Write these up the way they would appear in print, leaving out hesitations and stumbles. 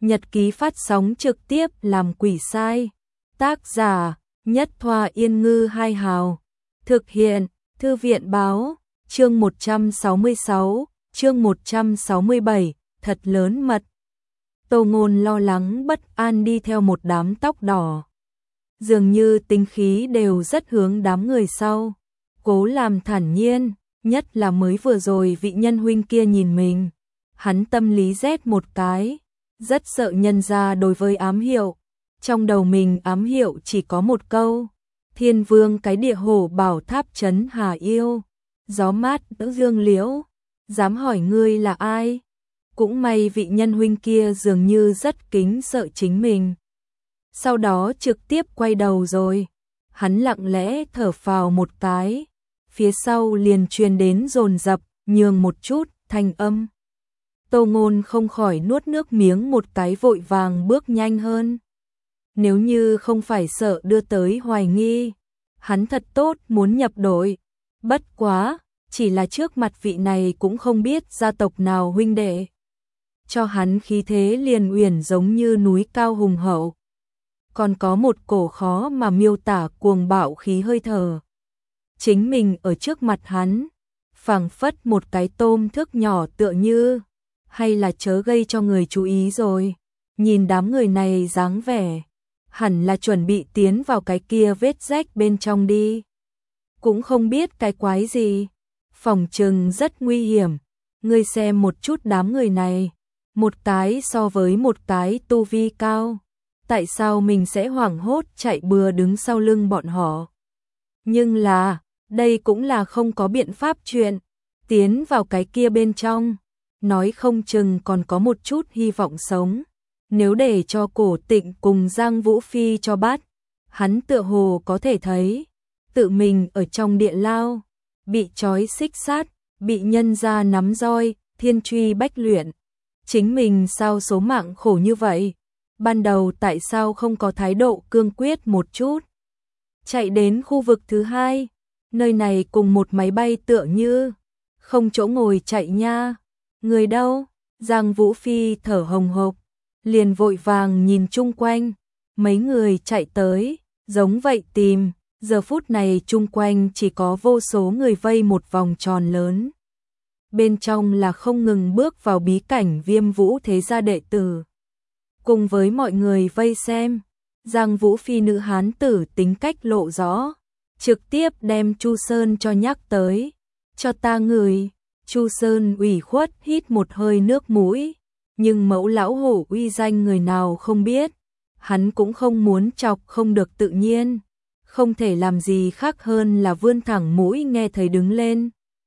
Nhật ký phát sóng trực tiếp làm quỷ sai. Tác giả Nhất Thoa Yên Ngư Hai Hào. Thực hiện Thư viện Báo. Chương 166, chương 167, thật lớn mật. Tô Ngôn lo lắng bất an đi theo một đám tóc đỏ. Dường như tính khí đều rất hướng đám người sau. Cố làm thản nhiên, nhất là mới vừa rồi vị nhân huynh kia nhìn mình. Hắn tâm lý rét một cái, rất sợ nhân ra đối với ám hiệu. Trong đầu mình ám hiệu chỉ có một câu: Thiên Vương cái địa hổ bảo tháp trấn Hà Yêu. Gió mát đỡ dương liễu, dám hỏi ngươi là ai? Cũng may vị nhân huynh kia dường như rất kính sợ chính mình. Sau đó trực tiếp quay đầu rồi. Hắn lặng lẽ thở phào một cái. Phía sau liền truyền đến dồn dập, nhường một chút, thanh âm. Tô Ngôn không khỏi nuốt nước miếng một cái, vội vàng bước nhanh hơn. Nếu như không phải sợ đưa tới hoài nghi, hắn thật tốt muốn nhập đội. Bất quá, chỉ là trước mặt vị này cũng không biết gia tộc nào huynh đệ. Cho hắn khí thế liền uyển giống như núi cao hùng hậu. Còn có một cổ khó mà miêu tả cuồng bạo khí hơi thở. Chính mình ở trước mặt hắn, phảng phất một cái tôm thước nhỏ tựa như, hay là chớ gây cho người chú ý rồi. Nhìn đám người này dáng vẻ, hẳn là chuẩn bị tiến vào cái kia vết rách bên trong đi. Cũng không biết cái quái gì, phòng trừng rất nguy hiểm. Ngươi xem một chút đám người này, một cái so với một cái tu vi cao. Tại sao mình sẽ hoảng hốt chạy bừa đứng sau lưng bọn họ? Nhưng là, đây cũng là không có biện pháp chuyện. Tiến vào cái kia bên trong, nói không chừng còn có một chút hy vọng sống. Nếu để cho Cổ Tịnh cùng Giang Vũ Phi cho bắt, hắn tựa hồ có thể thấy tự mình ở trong địa lao, bị trói xích sát, bị nhân gia nắm roi, thiên truy bách luyện. Chính mình sao số mạng khổ như vậy? Ban đầu tại sao không có thái độ cương quyết một chút? Chạy đến khu vực thứ hai, nơi này cùng một máy bay tựa như không chỗ ngồi chạy nha. Người đâu? Giang Vũ Phi thở hồng hộc, liền vội vàng nhìn chung quanh. Mấy người chạy tới, giống vậy tìm. Giờ phút này chung quanh chỉ có vô số người vây một vòng tròn lớn. Bên trong là không ngừng bước vào bí cảnh Viêm Vũ thế gia đệ tử. Cùng với mọi người vây xem, Giang Vũ Phi nữ hán tử tính cách lộ rõ, trực tiếp đem Chu Sơn cho nhắc tới. Cho ta ngửi. Chu Sơn ủy khuất hít một hơi nước mũi, nhưng mẫu lão hổ uy danh người nào không biết. Hắn cũng không muốn chọc không được tự nhiên, không thể làm gì khác hơn là vươn thẳng mũi nghe thấy đứng lên.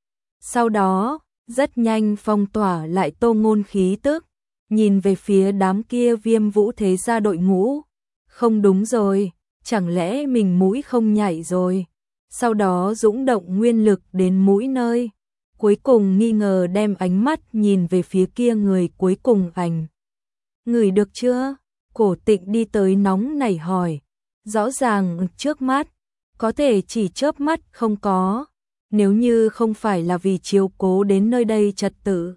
Sau đó, rất nhanh phong tỏa lại Tô Ngôn khí tức, nhìn về phía đám kia Viêm Vũ thế gia đội ngũ. Không đúng rồi, chẳng lẽ mình mũi không nhảy rồi? Sau đó dũng động nguyên lực đến mũi nơi. Cuối cùng nghi ngờ đem ánh mắt nhìn về phía kia người cuối cùng ảnh. Ngửi được chưa? Cổ Tịnh đi tới nóng nảy hỏi. Rõ ràng trước mắt, có thể chỉ chớp mắt không có. Nếu như không phải là vì chiếu cố đến nơi đây trật tự,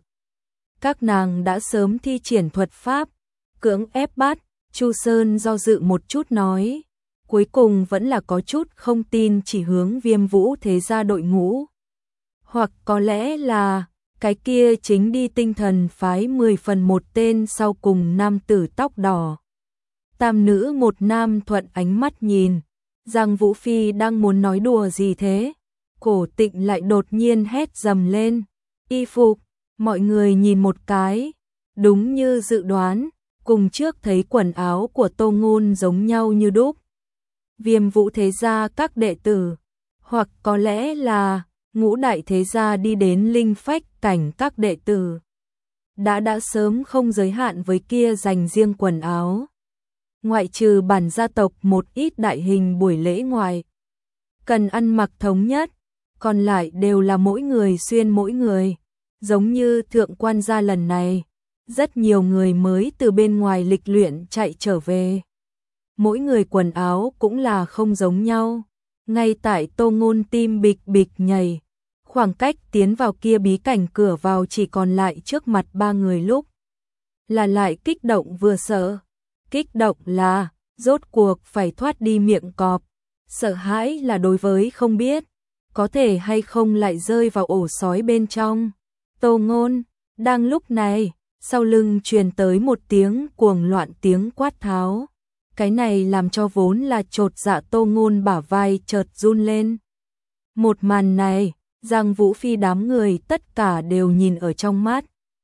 các nàng đã sớm thi triển thuật pháp, cưỡng ép bắt. Chu Sơn do dự một chút nói. Cuối cùng vẫn là có chút không tin, chỉ hướng Viêm Vũ thế gia đội ngũ. Hoặc có lẽ là cái kia chính đi tinh thần phái 10 phần một tên sau cùng nam tử tóc đỏ. Tam nữ một nam thuận ánh mắt nhìn. Giang Vũ Phi đang muốn nói đùa gì thế? Cổ Tịnh lại đột nhiên hét dầm lên. Y phục, mọi người nhìn một cái. Đúng như dự đoán, cùng trước thấy quần áo của Tô Ngôn giống nhau như đúc. Viêm Vũ thế gia các đệ tử, hoặc có lẽ là Ngũ đại thế gia đi đến linh phách cảnh các đệ tử. Đã sớm không giới hạn với kia dành riêng quần áo. Ngoại trừ bản gia tộc một ít đại hình buổi lễ ngoài cần ăn mặc thống nhất, còn lại đều là mỗi người xuyên mỗi người. Giống như thượng quan gia lần này, rất nhiều người mới từ bên ngoài lịch luyện chạy trở về. Mỗi người quần áo cũng là không giống nhau. Ngay tại Tô Ngôn tim bịch bịch nhảy, khoảng cách tiến vào kia bí cảnh cửa vào chỉ còn lại trước mặt ba người lúc là lại kích động vừa sợ. Kích động là rốt cuộc phải thoát đi miệng cọp, sợ hãi là đối với không biết có thể hay không lại rơi vào ổ sói bên trong. Tô Ngôn, đang lúc này, sau lưng truyền tới một tiếng cuồng loạn tiếng quát tháo. Cái này làm cho vốn là chột dạ Tô Ngôn bả vai chợt run lên. Một màn này, Giang Vũ Phi đám người tất cả đều nhìn ở trong mắt.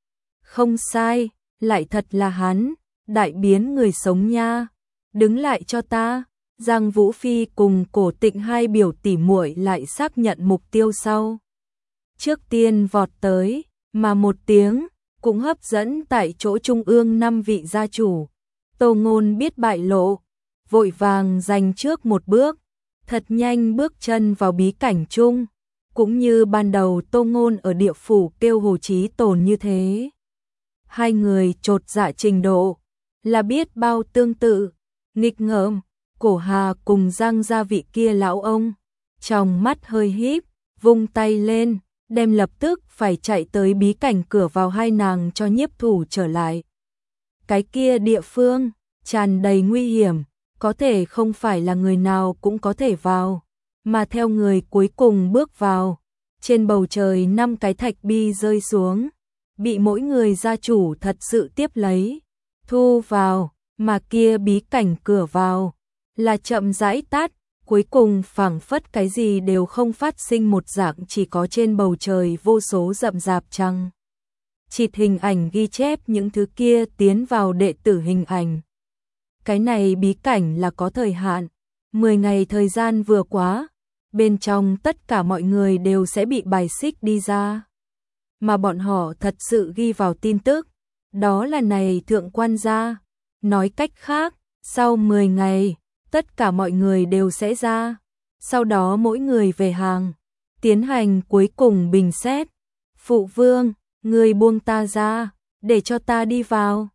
Không sai, lại thật là hắn, đại biến người sống nha. Đứng lại cho ta. Giang Vũ Phi cùng Cổ Tịnh hai biểu tỷ muội lại xác nhận mục tiêu sau. Trước tiên vọt tới, mà một tiếng cũng hấp dẫn tại chỗ trung ương 5 vị gia chủ. Tô Ngôn biết bại lộ, vội vàng giành trước một bước, thật nhanh bước chân vào bí cảnh chung, cũng như ban đầu Tô Ngôn ở địa phủ kêu Hồ Chí Tồn như thế. Hai người chột dạ trình độ, là biết bao tương tự, nghịch ngợm. Cổ Hà cùng Giang gia vị kia lão ông, trong mắt hơi híp, vung tay lên, đem lập tức phải chạy tới bí cảnh cửa vào hai nàng cho nhiếp thủ trở lại. Cái kia địa phương, tràn đầy nguy hiểm, có thể không phải là người nào cũng có thể vào, mà theo người cuối cùng bước vào, trên bầu trời 5 cái thạch bi rơi xuống, bị mỗi người gia chủ thật sự tiếp lấy, thu vào, mà kia bí cảnh cửa vào là chậm rãi tắt, cuối cùng phảng phất cái gì đều không phát sinh một dạng, chỉ có trên bầu trời vô số rậm rạp trăng. Chịt hình ảnh ghi chép những thứ kia tiến vào đệ tử hình ảnh. Cái này bí cảnh là có thời hạn, 10 ngày thời gian vừa quá, bên trong tất cả mọi người đều sẽ bị bài xích đi ra. Mà bọn họ thật sự ghi vào tin tức, đó là này thượng quan gia. Nói cách khác, sau 10 ngày, tất cả mọi người đều sẽ ra, sau đó mỗi người về hàng, tiến hành cuối cùng bình xét. Phụ vương, ngươi buông ta ra, để cho ta đi vào.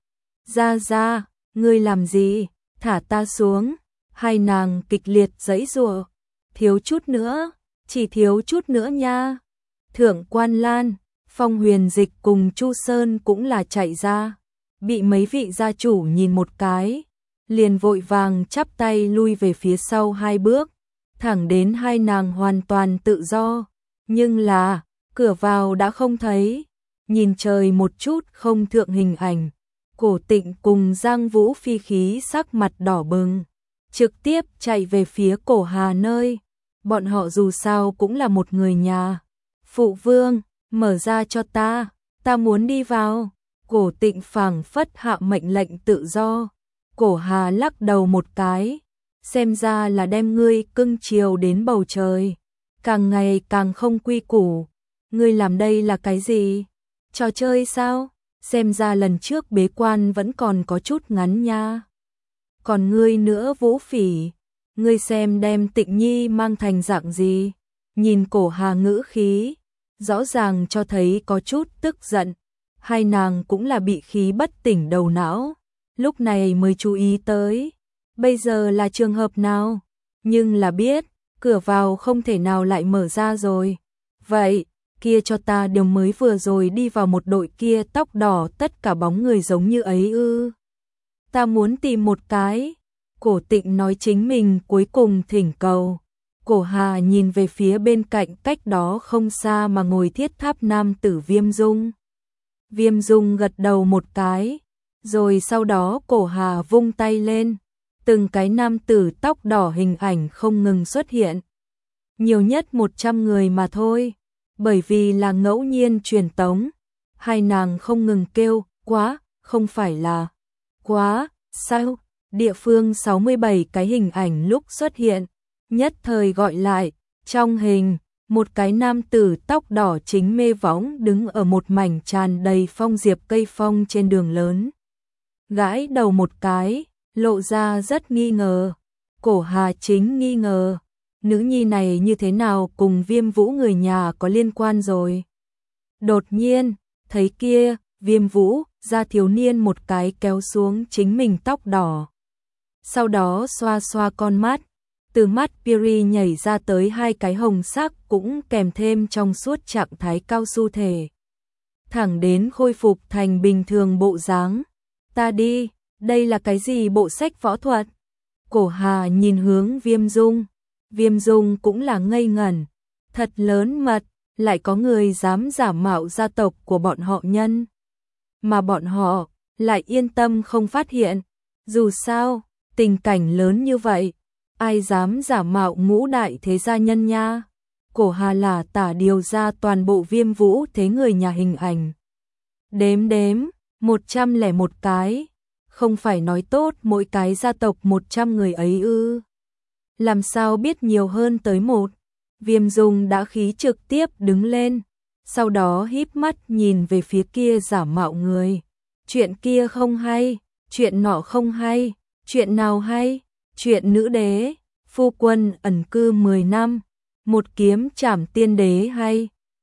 Ra, ngươi làm gì, thả ta xuống. Hai nàng kịch liệt giãy giụa, thiếu chút nữa, chỉ thiếu chút nữa nha. Thượng quan Lan, Phong Huyền Dịch cùng Chu Sơn cũng là chạy ra, bị mấy vị gia chủ nhìn một cái, liền vội vàng chắp tay lui về phía sau 2 bước, thẳng đến hai nàng hoàn toàn tự do, nhưng là, cửa vào đã không thấy, nhìn trời một chút không thượng hình ảnh, Cổ Tịnh cùng Giang Vũ Phi khí sắc mặt đỏ bừng, trực tiếp chạy về phía Cổ Hà nơi, bọn họ dù sao cũng là một người nhà. Phụ vương, mở ra cho ta muốn đi vào. Cổ Tịnh phảng phất hạ mệnh lệnh tự do. Cổ Hà lắc đầu một cái, xem ra là đem ngươi cưng chiều đến bầu trời, càng ngày càng không quy củ. Ngươi làm đây là cái gì? Trò chơi sao? Xem ra lần trước bế quan vẫn còn có chút ngắn nha. Còn ngươi nữa Vũ Phỉ, ngươi xem đem Tịnh Nhi mang thành dạng gì? Nhìn Cổ Hà ngữ khí, rõ ràng cho thấy có chút tức giận. Hai nàng cũng là bị khí bất tỉnh đầu não, lúc này mới chú ý tới. Bây giờ là trường hợp nào? Nhưng là biết, cửa vào không thể nào lại mở ra rồi. Vậy, kia cho ta điều mới vừa rồi đi vào một đội kia tóc đỏ tất cả bóng người giống như ấy ư. Ta muốn tìm một cái. Cổ Tịnh nói chính mình cuối cùng thỉnh cầu. Cổ Hà nhìn về phía bên cạnh cách đó không xa mà ngồi thiết tháp nam tử Viêm Dung. Viêm Dung gật đầu một cái, rồi sau đó Cổ Hà vung tay lên, từng cái nam tử tóc đỏ hình ảnh không ngừng xuất hiện. Nhiều nhất 100 người mà thôi, bởi vì là ngẫu nhiên truyền tống, hai nàng không ngừng kêu, quá, không phải là, quá, sao, địa phương 67 cái hình ảnh lúc xuất hiện, nhất thời gọi lại, trong hình, một cái nam tử tóc đỏ chính mê võng đứng ở một mảnh tràn đầy phong diệp cây phong trên đường lớn. Gãi đầu một cái, lộ ra rất nghi ngờ. Cổ Hà chính nghi ngờ, nữ nhi này như thế nào cùng Viêm Vũ người nhà có liên quan rồi. Đột nhiên, thấy kia, Viêm Vũ, ra thiếu niên một cái kéo xuống chính mình tóc đỏ. Sau đó xoa xoa con mắt. Từ mắt Piri nhảy ra tới 2 cái hồng sắc cũng kèm thêm trong suốt trạng thái cao su thể. Thẳng đến khôi phục thành bình thường bộ dáng, ta đi, đây là cái gì bộ sách võ thuật? Cổ Hà nhìn hướng Viêm Dung cũng là ngây ngẩn, thật lớn mật, lại có người dám giả mạo gia tộc của bọn họ nhân. Mà bọn họ lại yên tâm không phát hiện, dù sao, tình cảnh lớn như vậy, ai dám giả mạo ngũ đại thế gia nhân nha. Cổ Hà là tả điều ra toàn bộ Viêm Vũ thế người nhà hình ảnh. Đếm 101 cái, không phải nói tốt mỗi cái gia tộc 100 người ấy ư? Làm sao biết nhiều hơn tới một? Viêm Dung đã khí trực tiếp đứng lên, sau đó híp mắt nhìn về phía kia giả mạo người. Chuyện kia không hay, chuyện nọ không hay, chuyện nào hay? Chuyện nữ đế, phu quân ẩn cư 10 năm, một kiếm trảm tiên đế hay?